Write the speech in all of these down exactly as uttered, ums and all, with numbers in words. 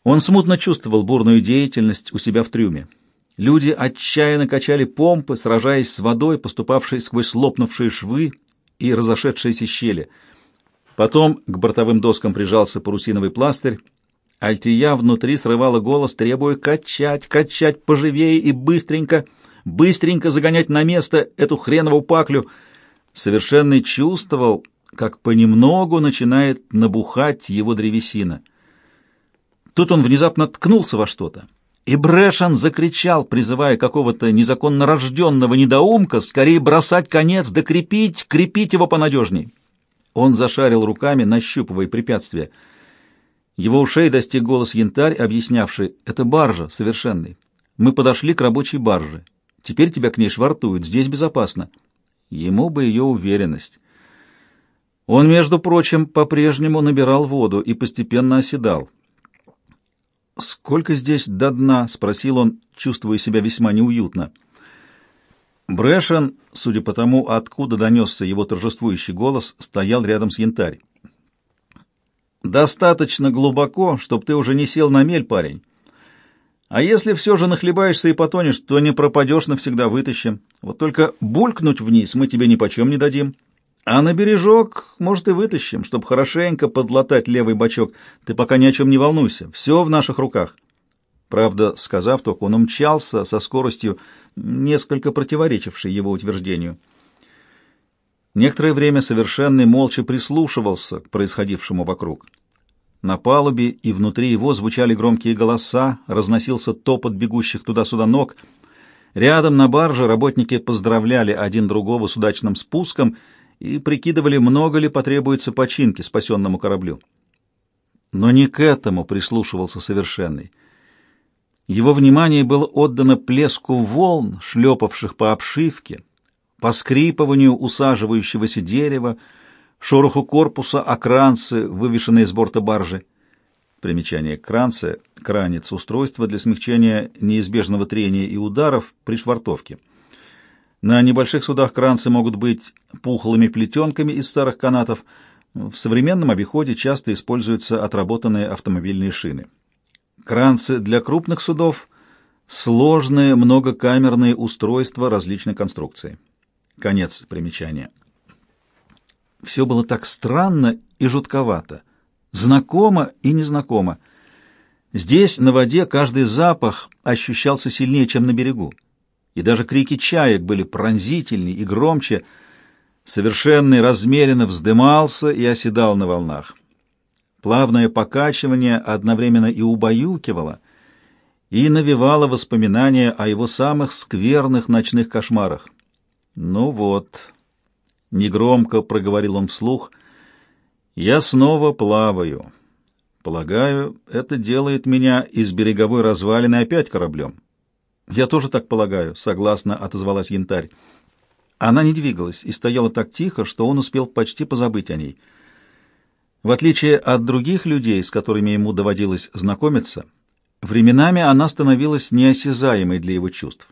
Он смутно чувствовал бурную деятельность у себя в трюме. Люди отчаянно качали помпы, сражаясь с водой, поступавшей сквозь лопнувшие швы и разошедшиеся щели. Потом к бортовым доскам прижался парусиновый пластырь. Альтия внутри срывала голос, требуя качать, качать поживее и быстренько, быстренько загонять на место эту хренову паклю. Совершенный чувствовал, как понемногу начинает набухать его древесина. Тут он внезапно ткнулся во что-то, и Брэшен закричал, призывая какого-то незаконно рожденного недоумка скорее бросать конец, да крепить, крепить его понадежней. Он зашарил руками, нащупывая препятствия. Его ушей достиг голос Янтарь, объяснявший: «Это баржа, Совершенный. Мы подошли к рабочей барже. Теперь тебя к ней швартуют, здесь безопасно». Ему бы ее уверенность. Он, между прочим, по-прежнему набирал воду и постепенно оседал. «Сколько здесь до дна?» — спросил он, чувствуя себя весьма неуютно. Брэшен, судя по тому, откуда донесся его торжествующий голос, стоял рядом с Янтарь. «Достаточно глубоко, чтобы ты уже не сел на мель, парень. А если все же нахлебаешься и потонешь, то не пропадешь навсегда, вытащим. Вот только булькнуть вниз мы тебе нипочем не дадим. А на бережок, может, и вытащим, чтобы хорошенько подлатать левый бочок. Ты пока ни о чем не волнуйся, все в наших руках». Правда, сказав только, он умчался со скоростью, несколько противоречившей его утверждению. Некоторое время Совершенный молча прислушивался к происходившему вокруг. На палубе и внутри его звучали громкие голоса, разносился топот бегущих туда-сюда ног. Рядом на барже работники поздравляли один другого с удачным спуском и прикидывали, много ли потребуется починки спасенному кораблю. Но не к этому прислушивался Совершенный. Его внимание было отдано плеску волн, шлепавших по обшивке, поскрипыванию усаживающегося дерева, шороху корпуса о кранцы, вывешенные с борта баржи. Примечание: кранцы — кранец — устройство для смягчения неизбежного трения и ударов при швартовке. На небольших судах кранцы могут быть пухлыми плетенками из старых канатов. В современном обиходе часто используются отработанные автомобильные шины. Кранцы для крупных судов — сложные многокамерные устройства различной конструкции. Конец примечания. Все было так странно и жутковато, знакомо и незнакомо. Здесь, на воде, каждый запах ощущался сильнее, чем на берегу, и даже крики чаек были пронзительнее и громче. Совершенный размеренно вздымался и оседал на волнах. Плавное покачивание одновременно и убаюкивало, и навевало воспоминания о его самых скверных ночных кошмарах. «Ну вот», — негромко проговорил он вслух, — «я снова плаваю. Полагаю, это делает меня из береговой развалины опять кораблем». «Я тоже так полагаю», — согласно отозвалась Янтарь. Она не двигалась и стояла так тихо, что он успел почти позабыть о ней. В отличие от других людей, с которыми ему доводилось знакомиться, временами она становилась неосязаемой для его чувств.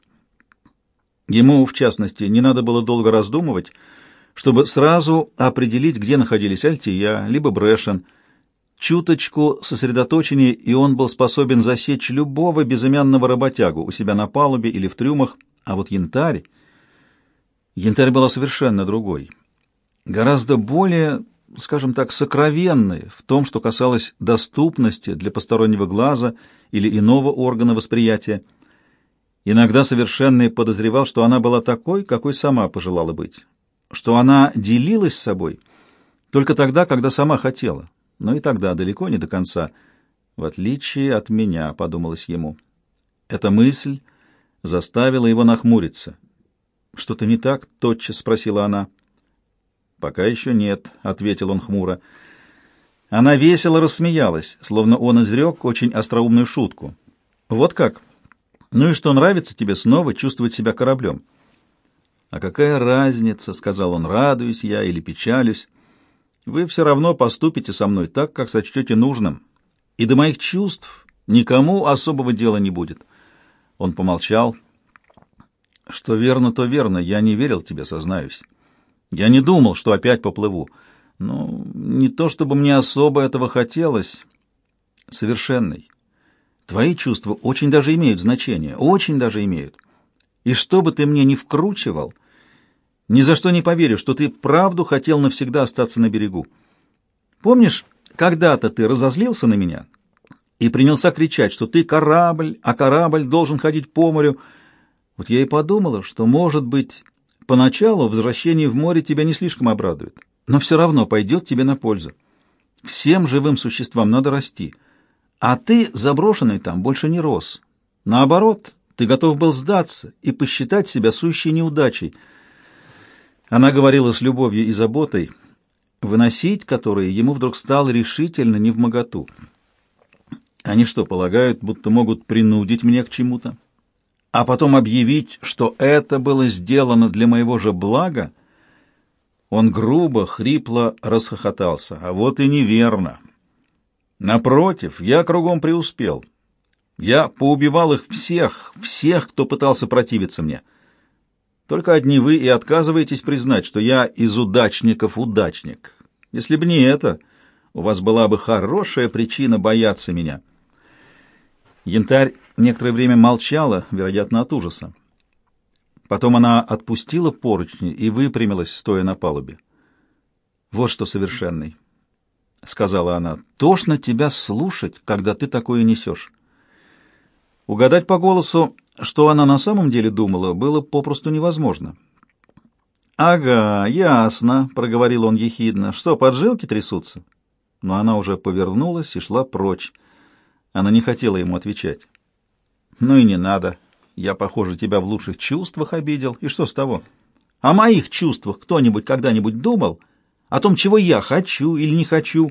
Ему, в частности, не надо было долго раздумывать, чтобы сразу определить, где находились Альтия, либо Брэшен. Чуточку сосредоточения, и он был способен засечь любого безымянного работягу у себя на палубе или в трюмах, а вот Янтарь... Янтарь была совершенно другой, гораздо более, скажем так, сокровенной в том, что касалось доступности для постороннего глаза или иного органа восприятия. Иногда Совершенный подозревал, что она была такой, какой сама пожелала быть, что она делилась с собой только тогда, когда сама хотела, но и тогда далеко не до конца, в отличие от меня, подумалось ему. Эта мысль заставила его нахмуриться. «Что-то не так?» — тотчас спросила она. «Пока еще нет», — ответил он хмуро. Она весело рассмеялась, словно он изрек очень остроумную шутку. «Вот как? Ну и что, нравится тебе снова чувствовать себя кораблем?» «А какая разница?» — сказал он, — «радуюсь я или печалюсь. Вы все равно поступите со мной так, как сочтете нужным, и до моих чувств никому особого дела не будет». Он помолчал. «Что верно, то верно. Я не верил тебе, сознаюсь. Я не думал, что опять поплыву. Ну, не то чтобы мне особо этого хотелось. Совершенный. Твои чувства очень даже имеют значение, очень даже имеют. И что бы ты мне ни вкручивал, ни за что не поверю, что ты вправду хотел навсегда остаться на берегу. Помнишь, когда-то ты разозлился на меня и принялся кричать, что ты корабль, а корабль должен ходить по морю. Вот я и подумала, что, может быть, поначалу возвращение в море тебя не слишком обрадует, но все равно пойдет тебе на пользу. Всем живым существам надо расти, а ты, заброшенный там, больше не рос. Наоборот, ты готов был сдаться и посчитать себя сущей неудачей. Она говорила с любовью и заботой, выносить которые ему вдруг стало решительно невмоготу. Они что, полагают, будто могут принудить меня к чему-то? А потом объявить, что это было сделано для моего же блага? Он грубо, хрипло расхохотался. А вот и неверно. Напротив, я кругом преуспел. Я поубивал их всех, всех, кто пытался противиться мне. Только одни вы и отказываетесь признать, что я из удачников удачник. Если бы не это, у вас была бы хорошая причина бояться меня. Янтарь некоторое время молчала, вероятно, от ужаса. Потом она отпустила поручни и выпрямилась, стоя на палубе. «Вот что, совершенный», — сказала она, — «тошно тебя слушать, когда ты такое несешь». Угадать по голосу, что она на самом деле думала, было попросту невозможно. «Ага, ясно», — проговорил он ехидно. «Что, поджилки трясутся?» Но она уже повернулась и шла прочь. Она не хотела ему отвечать. «Ну и не надо. Я, похоже, тебя в лучших чувствах обидел. И что с того? О моих чувствах кто-нибудь когда-нибудь думал? О том, чего я хочу или не хочу?»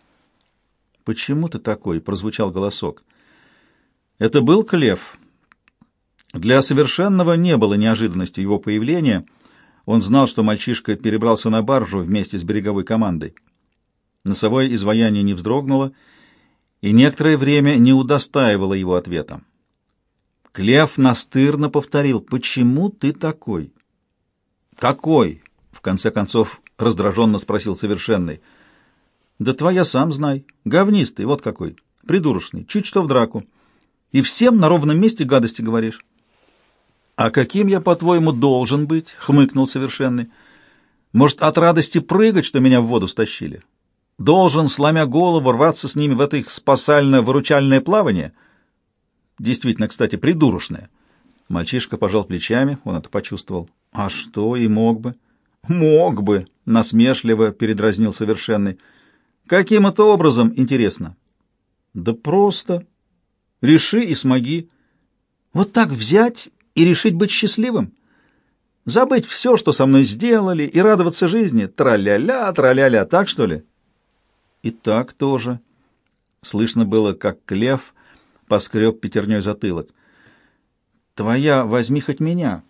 «Почему ты такой?» — прозвучал голосок. Это был Клев. Для совершенного не было неожиданностью его появления. Он знал, что мальчишка перебрался на баржу вместе с береговой командой. Носовое изваяние не вздрогнуло и некоторое время не удостаивало его ответа. Клев настырно повторил: «Почему ты такой?» «Какой?» — в конце концов раздраженно спросил совершенный. «Да твоя сам знай. Говнистый, вот какой. Придурочный, чуть что в драку. И всем на ровном месте гадости говоришь». «А каким я, по-твоему, должен быть?» — хмыкнул совершенный. «Может, от радости прыгать, что меня в воду стащили? Должен, сломя голову, рваться с ними в это их спасально-выручальное плавание?» «Действительно, кстати, придурочное». Мальчишка пожал плечами, он это почувствовал. «А что, и мог бы?» «Мог бы», — насмешливо передразнил совершенный. «Каким это образом, интересно?» «Да просто. Реши и смоги. Вот так взять и решить быть счастливым? Забыть все, что со мной сделали, и радоваться жизни? Тра-ля-ля, тра-ля-ля, так что ли?» «И так тоже». Слышно было, как Клев поскреб пятерней затылок. «Твоя возьми хоть меня.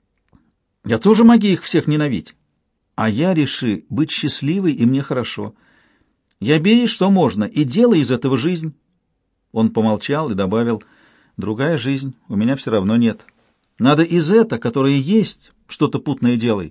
Я тоже могу их всех ненавидеть. А я реши быть счастливой, и мне хорошо. Я бери, что можно, и делай из этого жизнь». Он помолчал и добавил: «Другая жизнь у меня все равно нет. Надо из это, которое есть, что-то путное делай».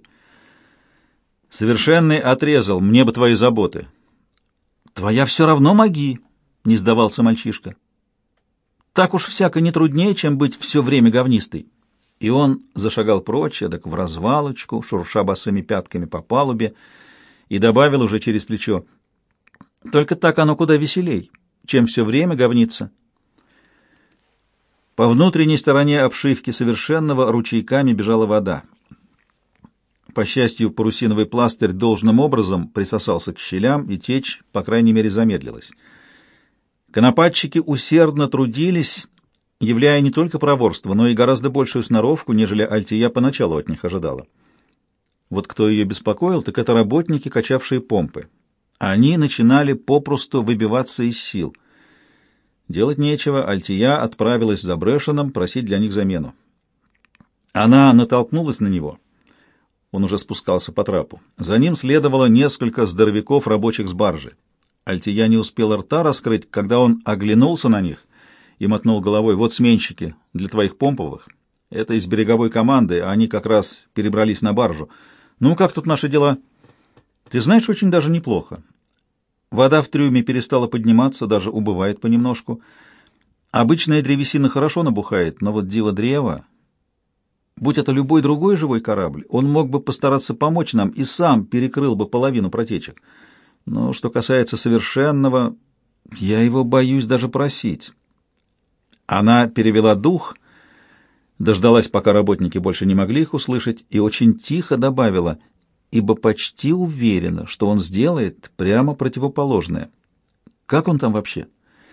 Совершенный отрезал: «Мне бы твои заботы». «Твоя все равно моги», — не сдавался мальчишка. «Так уж всяко не труднее, чем быть все время говнистой». И он зашагал прочь, эдак в развалочку, шурша босыми пятками по палубе, и добавил уже через плечо: «Только так оно куда веселей, чем все время говниться». По внутренней стороне обшивки совершенного ручейками бежала вода. По счастью, парусиновый пластырь должным образом присосался к щелям, и течь, по крайней мере, замедлилась. Конопатчики усердно трудились, являя не только проворство, но и гораздо большую сноровку, нежели Альтия поначалу от них ожидала. Вот кто ее беспокоил, так это работники, качавшие помпы. Они начинали попросту выбиваться из сил. Делать нечего, Альтия отправилась за Брэшеном просить для них замену. Она натолкнулась на него. Он уже спускался по трапу. За ним следовало несколько здоровяков, рабочих с баржи. Альтия не успела рта раскрыть, когда он оглянулся на них и мотнул головой: «Вот сменщики для твоих помповых. Это из береговой команды, а они как раз перебрались на баржу. Ну, как тут наши дела?» «Ты знаешь, очень даже неплохо. Вода в трюме перестала подниматься, даже убывает понемножку. Обычная древесина хорошо набухает, но вот диво-древо... Будь это любой другой живой корабль, он мог бы постараться помочь нам и сам перекрыл бы половину протечек. Но что касается совершенного, я его боюсь даже просить. Она перевела дух, дождалась, пока работники больше не могли их услышать, и очень тихо добавила, ибо почти уверена, что он сделает прямо противоположное. Как он там вообще?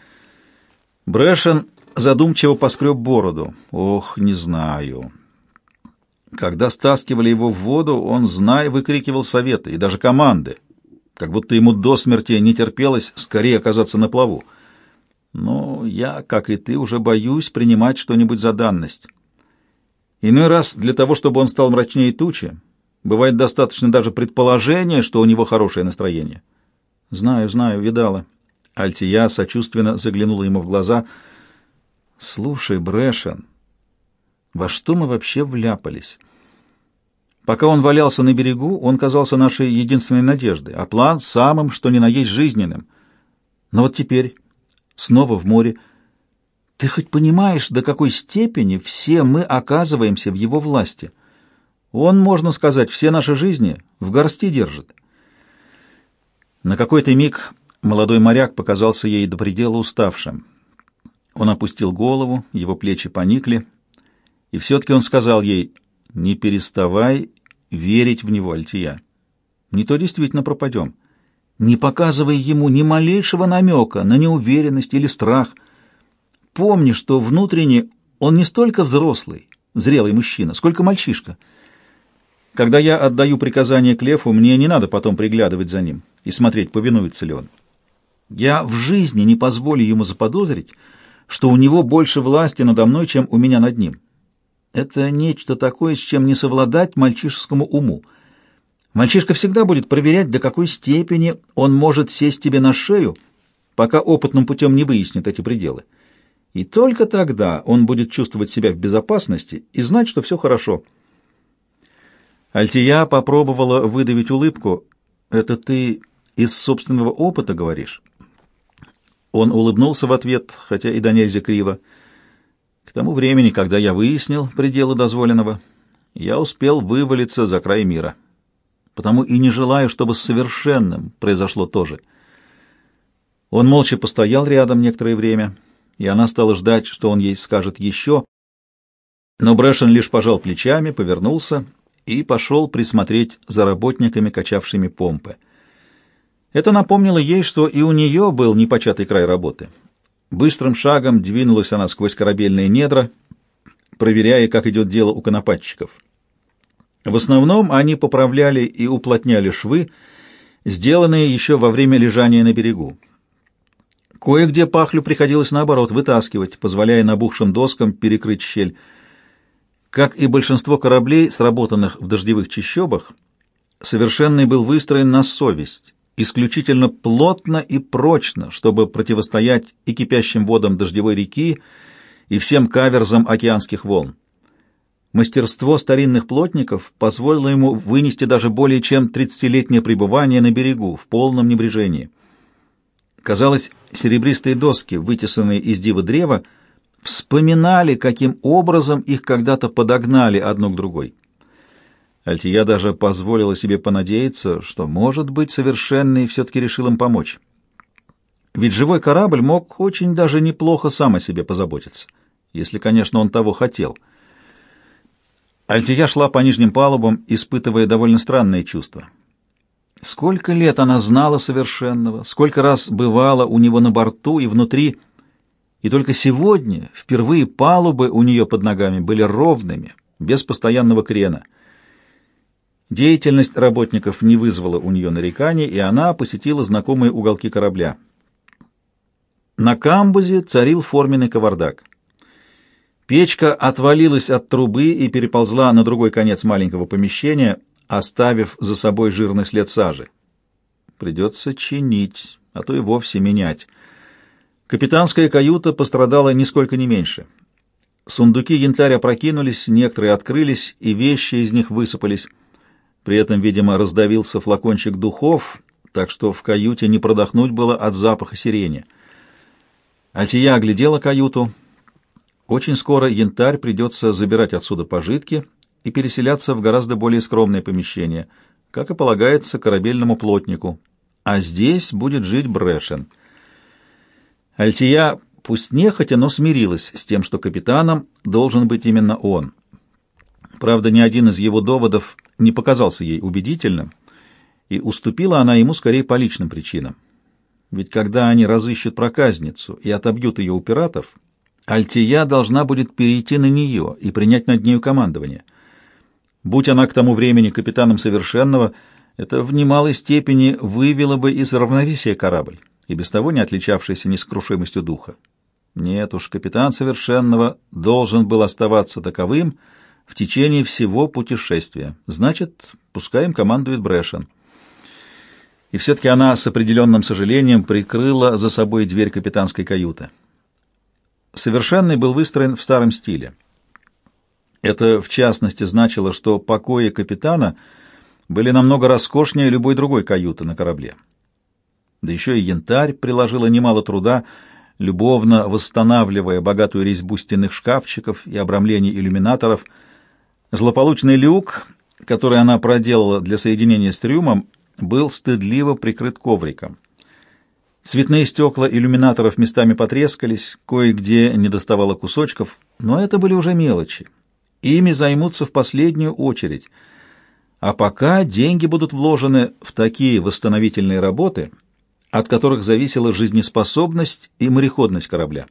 Брэшен задумчиво поскреб бороду. Ох, не знаю. Когда стаскивали его в воду, он, зная, выкрикивал советы и даже команды, как будто ему до смерти не терпелось скорее оказаться на плаву. Но я, как и ты, уже боюсь принимать что-нибудь за данность. Иной раз для того, чтобы он стал мрачнее тучи, бывает достаточно даже предположения, что у него хорошее настроение. Знаю, знаю, видала. Альтия сочувственно заглянула ему в глаза. Слушай, Брэшен, во что мы вообще вляпались? Пока он валялся на берегу, он казался нашей единственной надеждой, а план самым, что ни на есть, жизненным. Но вот теперь, снова в море, ты хоть понимаешь, до какой степени все мы оказываемся в его власти? Он, можно сказать, все наши жизни в горсти держит. На какой-то миг молодой моряк показался ей до предела уставшим. Он опустил голову, его плечи поникли, и все-таки он сказал ей: «Не переставай верить в него, Альтия. Не то действительно пропадем. Не показывай ему ни малейшего намека на неуверенность или страх. Помни, что внутренне он не столько взрослый, зрелый мужчина, сколько мальчишка. Когда я отдаю приказание Клефу, мне не надо потом приглядывать за ним и смотреть, повинуется ли он. Я в жизни не позволю ему заподозрить, что у него больше власти надо мной, чем у меня над ним. Это нечто такое, с чем не совладать мальчишескому уму. Мальчишка всегда будет проверять, до какой степени он может сесть тебе на шею, пока опытным путем не выяснит эти пределы. И только тогда он будет чувствовать себя в безопасности и знать, что все хорошо». Альтия попробовала выдавить улыбку. «Это ты из собственного опыта говоришь?» Он улыбнулся в ответ, хотя и до нельзя криво. «К тому времени, когда я выяснил пределы дозволенного, я успел вывалиться за край мира. Потому и не желаю, чтобы с совершенным произошло то же». Он молча постоял рядом некоторое время, и она стала ждать, что он ей скажет еще, но Брэшен лишь пожал плечами, повернулся и пошел присмотреть за работниками, качавшими помпы. Это напомнило ей, что и у нее был непочатый край работы. Быстрым шагом двинулась она сквозь корабельные недра, проверяя, как идет дело у конопатчиков. В основном они поправляли и уплотняли швы, сделанные еще во время лежания на берегу. Кое-где пахлю приходилось, наоборот, вытаскивать, позволяя набухшим доскам перекрыть щель. Как и большинство кораблей, сработанных в дождевых чащобах, совершенный был выстроен на совесть, исключительно плотно и прочно, чтобы противостоять и кипящим водам дождевой реки, и всем каверзам океанских волн. Мастерство старинных плотников позволило ему вынести даже более чем тридцатилетнее пребывание на берегу в полном небрежении. Казалось, серебристые доски, вытесанные из дива древа, вспоминали, каким образом их когда-то подогнали одну к другой. Альтия даже позволила себе понадеяться, что, может быть, совершенный все-таки решил им помочь. Ведь живой корабль мог очень даже неплохо сам о себе позаботиться, если, конечно, он того хотел. Альтия шла по нижним палубам, испытывая довольно странные чувства. Сколько лет она знала совершенного, сколько раз бывала у него на борту и внутри, и только сегодня впервые палубы у нее под ногами были ровными, без постоянного крена. Деятельность работников не вызвала у нее нареканий, и она посетила знакомые уголки корабля. На камбузе царил форменный кавардак. Печка отвалилась от трубы и переползла на другой конец маленького помещения, оставив за собой жирный след сажи. Придется чинить, а то и вовсе менять. Капитанская каюта пострадала нисколько не меньше. Сундуки янтаря опрокинулись, некоторые открылись, и вещи из них высыпались. При этом, видимо, раздавился флакончик духов, так что в каюте не продохнуть было от запаха сирени. Альтия оглядела каюту. Очень скоро Янтарь придется забирать отсюда пожитки и переселяться в гораздо более скромное помещение, как и полагается корабельному плотнику. А здесь будет жить Брэшен. Альтия, пусть нехотя, но смирилась с тем, что капитаном должен быть именно он. Правда, ни один из его доводов не показался ей убедительным, и уступила она ему скорее по личным причинам. Ведь когда они разыщут проказницу и отобьют ее у пиратов, Альтия должна будет перейти на нее и принять над нею командование. Будь она к тому времени капитаном Совершенного, это в немалой степени вывело бы из равновесия корабль, и без того не отличавшийся нескрушимостью духа. Нет уж, капитан Совершенного должен был оставаться таковым в течение всего путешествия. Значит, пускай им командует Брэшен. И все-таки она с определенным сожалением прикрыла за собой дверь капитанской каюты. Совершенный был выстроен в старом стиле. Это, в частности, значило, что покои капитана были намного роскошнее любой другой каюты на корабле. Да еще и Янтарь приложила немало труда, любовно восстанавливая богатую резьбу стенных шкафчиков и обрамлений иллюминаторов. Злополучный люк, который она проделала для соединения с трюмом, был стыдливо прикрыт ковриком. Цветные стекла иллюминаторов местами потрескались, кое-где недоставало кусочков, но это были уже мелочи. Ими займутся в последнюю очередь. А пока деньги будут вложены в такие восстановительные работы, от которых зависела жизнеспособность и мореходность корабля.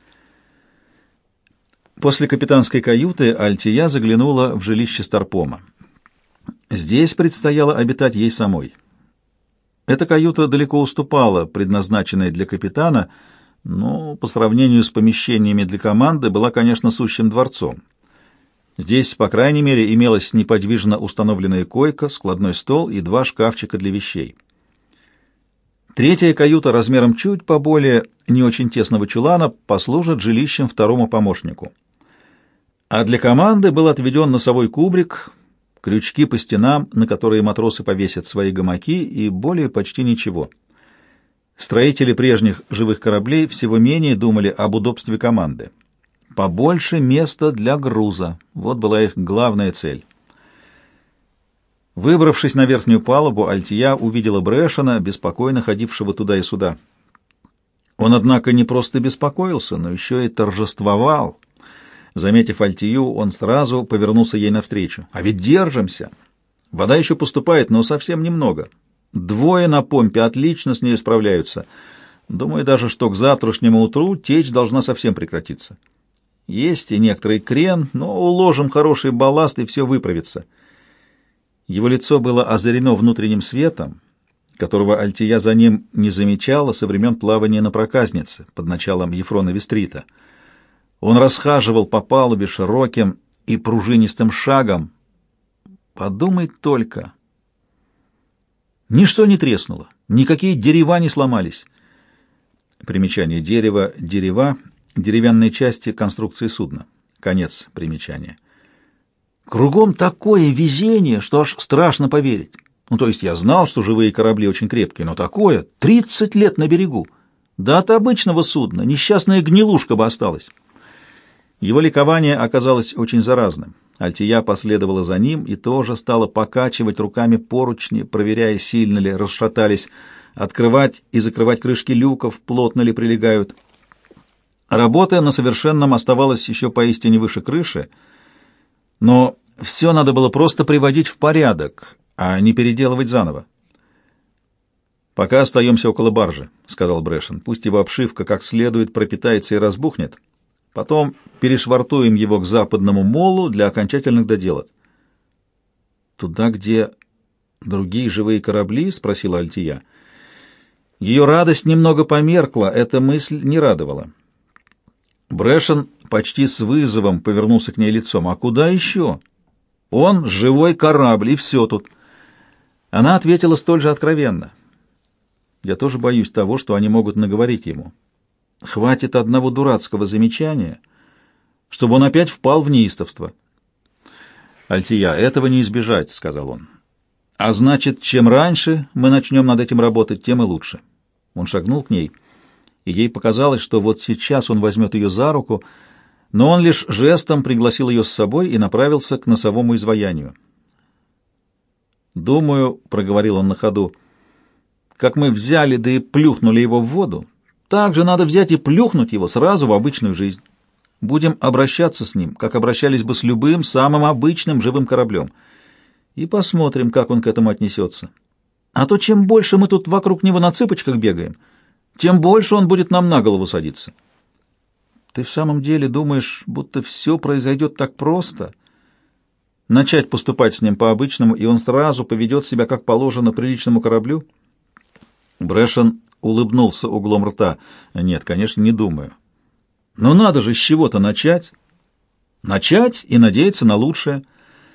После капитанской каюты Альтия заглянула в жилище Старпома. Здесь предстояло обитать ей самой. Эта каюта далеко уступала предназначенной для капитана, но по сравнению с помещениями для команды была, конечно, сущим дворцом. Здесь, по крайней мере, имелась неподвижно установленная койка, складной стол и два шкафчика для вещей. Третья каюта размером чуть поболее не очень тесного чулана послужит жилищем второму помощнику. А для команды был отведен носовой кубрик, крючки по стенам, на которые матросы повесят свои гамаки, и более почти ничего. Строители прежних живых кораблей всего менее думали об удобстве команды. Побольше места для груза — вот была их главная цель. Выбравшись на верхнюю палубу, Альтия увидела Брэшена, беспокойно ходившего туда и сюда. Он, однако, не просто беспокоился, но еще и торжествовал. Заметив Альтию, он сразу повернулся ей навстречу. «А ведь держимся! Вода еще поступает, но совсем немного. Двое на помпе отлично с ней справляются. Думаю даже, что к завтрашнему утру течь должна совсем прекратиться. Есть и некоторый крен, но уложим хороший балласт, и все выправится». Его лицо было озарено внутренним светом, которого Альтия за ним не замечала со времен плавания на проказнице под началом Ефрона Вестрита. Он расхаживал по палубе широким и пружинистым шагом. Подумай только. Ничто не треснуло, никакие дерева не сломались. Примечание: дерево, дерева, деревянные части конструкции судна. Конец примечания. Кругом такое везение, что аж страшно поверить. Ну, то есть я знал, что живые корабли очень крепкие, но такое — тридцать лет на берегу. Да от обычного судна несчастная гнилушка бы осталась. Его ликование оказалось очень заразным. Альтия последовала за ним и тоже стала покачивать руками поручни, проверяя, сильно ли расшатались, открывать и закрывать крышки люков, плотно ли прилегают. Работа на Совершенном оставалась еще поистине выше крыши, но все надо было просто приводить в порядок, а не переделывать заново. «Пока остаемся около баржи», — сказал Брэшен. «Пусть его обшивка как следует пропитается и разбухнет. Потом перешвартуем его к западному молу для окончательных доделок». «Туда, где другие живые корабли?» — спросила Альтия. Ее радость немного померкла, эта мысль не радовала. Брэшен почти с вызовом повернулся к ней лицом. «А куда еще? Он — живой корабль, и все тут». Она ответила столь же откровенно. «Я тоже боюсь того, что они могут наговорить ему. Хватит одного дурацкого замечания, чтобы он опять впал в неистовство». «Альтия, этого не избежать», — сказал он. «А значит, чем раньше мы начнем над этим работать, тем и лучше». Он шагнул к ней и ей показалось, что вот сейчас он возьмет ее за руку, но он лишь жестом пригласил ее с собой и направился к носовому изваянию. «Думаю», — проговорил он на ходу, — «как мы взяли да и плюхнули его в воду, так же надо взять и плюхнуть его сразу в обычную жизнь. Будем обращаться с ним, как обращались бы с любым самым обычным живым кораблем, и посмотрим, как он к этому отнесется. А то чем больше мы тут вокруг него на цыпочках бегаем, тем больше он будет нам на голову садиться». «Ты в самом деле думаешь, будто все произойдет так просто? Начать поступать с ним по-обычному, и он сразу поведет себя, как положено, приличному кораблю?» Брэшен улыбнулся углом рта. «Нет, конечно, не думаю. Но надо же с чего-то начать. Начать и надеяться на лучшее».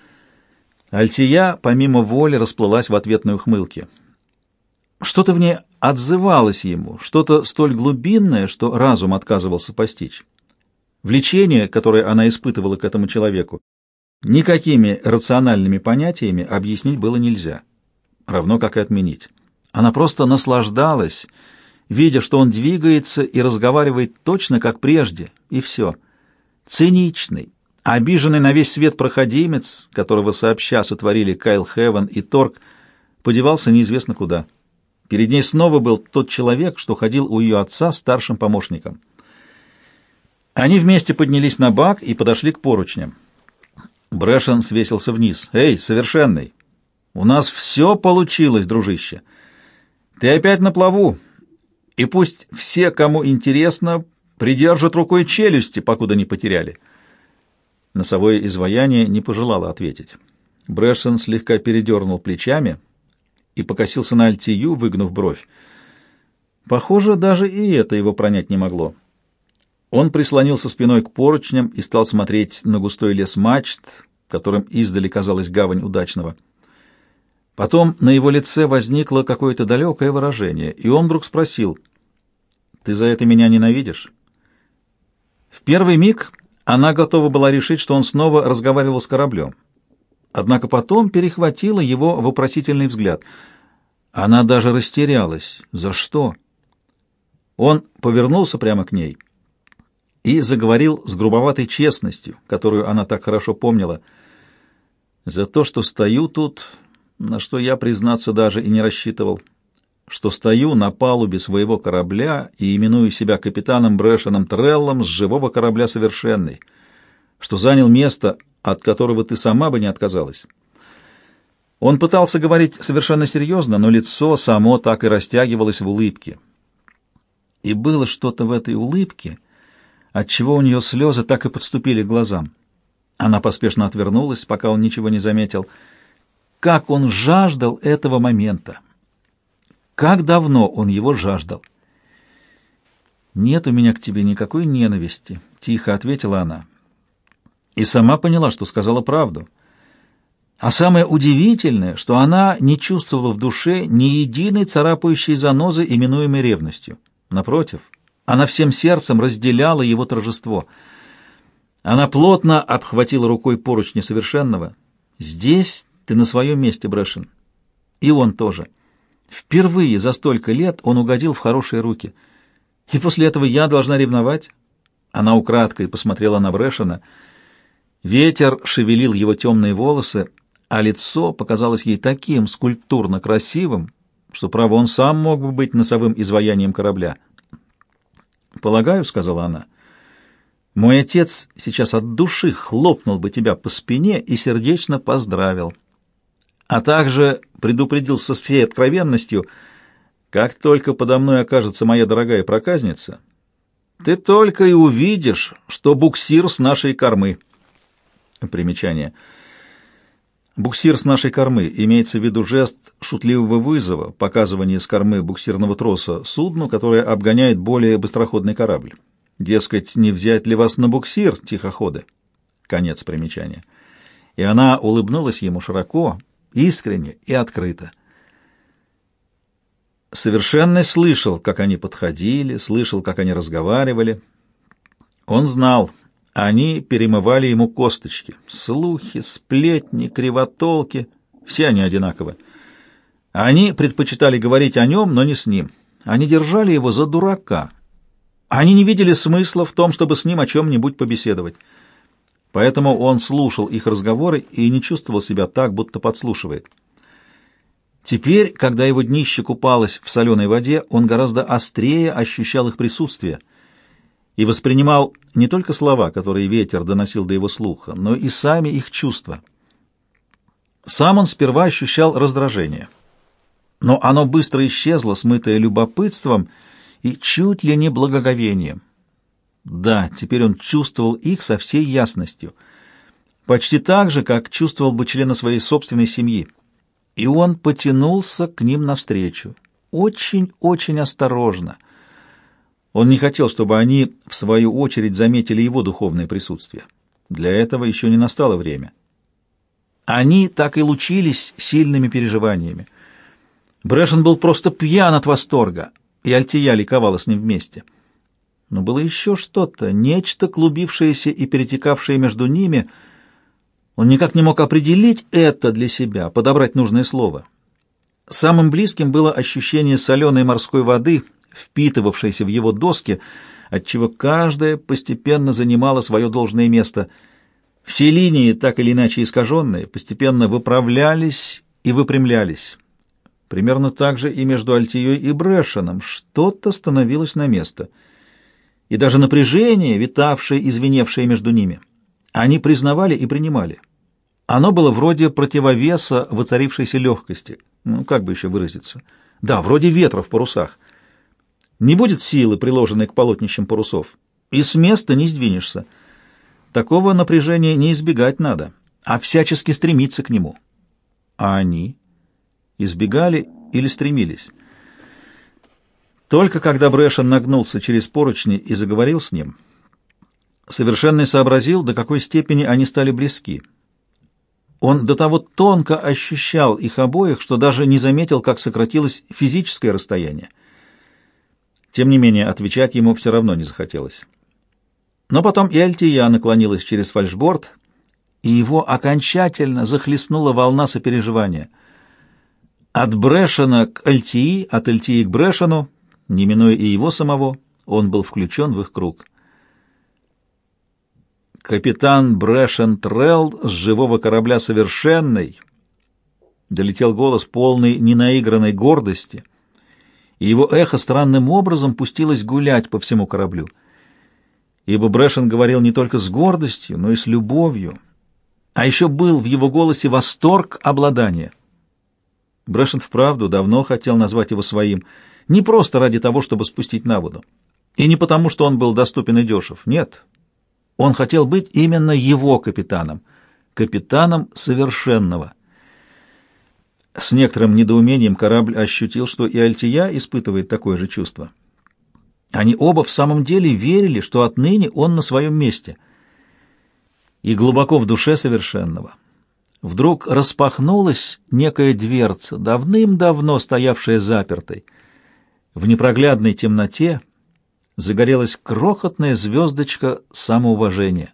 Альтия помимо воли расплылась в ответной ухмылке. Что-то в ней отзывалось ему, что-то столь глубинное, что разум отказывался постичь. Влечение, которое она испытывала к этому человеку, никакими рациональными понятиями объяснить было нельзя, равно как и отменить. Она просто наслаждалась, видя, что он двигается и разговаривает точно как прежде, и все. Циничный, обиженный на весь свет проходимец, которого сообща сотворили Кайл Хевен и Торг, подевался неизвестно куда. Перед ней снова был тот человек, что ходил у ее отца старшим помощником. Они вместе поднялись на бак и подошли к поручням. Брэшен свесился вниз. «Эй, совершенный, у нас все получилось, дружище. Ты опять на плаву, и пусть все, кому интересно, придержат рукой челюсти, покуда не потеряли». Носовое изваяние не пожелало ответить. Брэшен слегка передернул плечами и покосился на Альтию, выгнув бровь. Похоже, даже и это его пронять не могло. Он прислонился спиной к поручням и стал смотреть на густой лес мачт, которым издали казалась гавань удачного. Потом на его лице возникло какое-то далекое выражение, и он вдруг спросил: «Ты за это меня ненавидишь?» В первый миг она готова была решить, что он снова разговаривал с кораблем. Однако потом перехватила его вопросительный взгляд. Она даже растерялась. За что? Он повернулся прямо к ней и заговорил с грубоватой честностью, которую она так хорошо помнила. «За то, что стою тут, на что я, признаться, даже и не рассчитывал, что стою на палубе своего корабля и именую себя капитаном Брэшеном Треллом с живого корабля «Совершенный», что занял место, от которого ты сама бы не отказалась». Он пытался говорить совершенно серьезно, но лицо само так и растягивалось в улыбке. И было что-то в этой улыбке, отчего у нее слезы так и подступили к глазам. Она поспешно отвернулась, пока он ничего не заметил. Как он жаждал этого момента! Как давно он его жаждал! «Нет у меня к тебе никакой ненависти», — тихо ответила она. И сама поняла, что сказала правду. А самое удивительное, что она не чувствовала в душе ни единой царапающей занозы, именуемой ревностью. Напротив, она всем сердцем разделяла его торжество. Она плотно обхватила рукой поручни Совершенного. «Здесь ты на своем месте, Брэшен. И он тоже. Впервые за столько лет он угодил в хорошие руки. И после этого я должна ревновать?» Она украдкой посмотрела на Брэшена. Ветер шевелил его темные волосы, а лицо показалось ей таким скульптурно красивым, что, право, он сам мог бы быть носовым изваянием корабля. «Полагаю, — сказала она, — мой отец сейчас от души хлопнул бы тебя по спине и сердечно поздравил, а также предупредил со всей откровенностью: как только подо мной окажется моя дорогая проказница, ты только и увидишь, что буксир с нашей кормы». Примечание. Буксир с нашей кормы имеется в виду жест шутливого вызова, показывание с кормы буксирного троса судну, которое обгоняет более быстроходный корабль. Дескать, не взять ли вас на буксир, тихоходы? Конец примечания. И она улыбнулась ему широко, искренне и открыто. Совершенный слышал, как они подходили, слышал, как они разговаривали. Он знал, они перемывали ему косточки. Слухи, сплетни, кривотолки — все они одинаковы. Они предпочитали говорить о нем, но не с ним. Они держали его за дурака, Они не видели смысла в том, чтобы с ним о чем-нибудь побеседовать. Поэтому он слушал их разговоры и не чувствовал себя так, будто подслушивает. Теперь, когда его днище купалось в соленой воде, он гораздо острее ощущал их присутствие и воспринимал не только слова, которые ветер доносил до его слуха, но и сами их чувства. Сам он сперва ощущал раздражение, но оно быстро исчезло, смытое любопытством и чуть ли не благоговением. Да, теперь он чувствовал их со всей ясностью, почти так же, как чувствовал бы члена своей собственной семьи. И он потянулся к ним навстречу, очень-очень осторожно. Он не хотел, чтобы они, в свою очередь, заметили его духовное присутствие. Для этого еще не настало время. Они так и лучились сильными переживаниями. Брэшен был просто пьян от восторга, и Альтия ликовала с ним вместе. Но было еще что-то, нечто клубившееся и перетекавшее между ними. Он никак не мог определить это для себя, подобрать нужное слово. Самым близким было ощущение соленой морской воды, впитывавшейся в его доски, отчего каждая постепенно занимала свое должное место. Все линии, так или иначе искаженные, постепенно выправлялись и выпрямлялись. Примерно так же и между Альтией и Брэшеном что-то становилось на место. И даже напряжение, витавшее и звеневшее между ними, они признавали и принимали. Оно было вроде противовеса воцарившейся легкости. Ну, как бы еще выразиться? Да, вроде ветра в парусах. Не будет силы, приложенной к полотнищам парусов, и с места не сдвинешься. Такого напряжения не избегать надо, а всячески стремиться к нему. А они избегали или стремились? Только когда Брэшен нагнулся через поручни и заговорил с ним, Совершенный сообразил, до какой степени они стали близки. Он до того тонко ощущал их обоих, что даже не заметил, как сократилось физическое расстояние. Тем не менее, отвечать ему все равно не захотелось. Но потом и Альтия наклонилась через фальшборд, и его окончательно захлестнула волна сопереживания. От Брэшена к Альтии, от Альтии к Брэшену, не минуя и его самого, он был включен в их круг. «Капитан Брэшен Трелл с живого корабля Совершенный!» Долетел голос полный ненаигранной гордости, и его эхо странным образом пустилось гулять по всему кораблю. Ибо Брэшен говорил не только с гордостью, но и с любовью, а еще был в его голосе восторг обладания. Брэшен вправду давно хотел назвать его своим, не просто ради того, чтобы спустить на воду, и не потому, что он был доступен и дешев, нет. Он хотел быть именно его капитаном, капитаном Совершенного. С некоторым недоумением корабль ощутил, что и Альтия испытывает такое же чувство. Они оба в самом деле верили, что отныне он на своем месте. И глубоко в душе Совершенного вдруг распахнулась некая дверца, давным-давно стоявшая запертой. В непроглядной темноте загорелась крохотная звездочка самоуважения.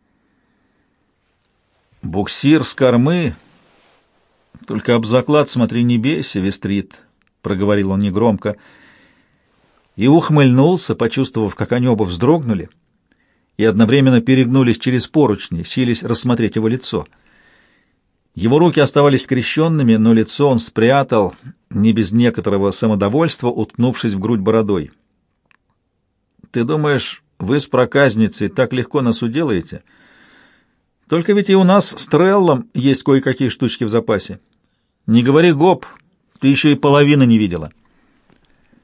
«Буксир с кормы, только об заклад смотри, не бейся, Вестрит», — проговорил он негромко, и ухмыльнулся, почувствовав, как они оба вздрогнули, и одновременно перегнулись через поручни, сились рассмотреть его лицо. Его руки оставались скрещенными, но лицо он спрятал, не без некоторого самодовольства, уткнувшись в грудь бородой. «Ты думаешь, вы с проказницей так легко нас уделаете? Только ведь и у нас с Треллом есть кое-какие штучки в запасе. Не говори гоп, ты еще и половины не видела».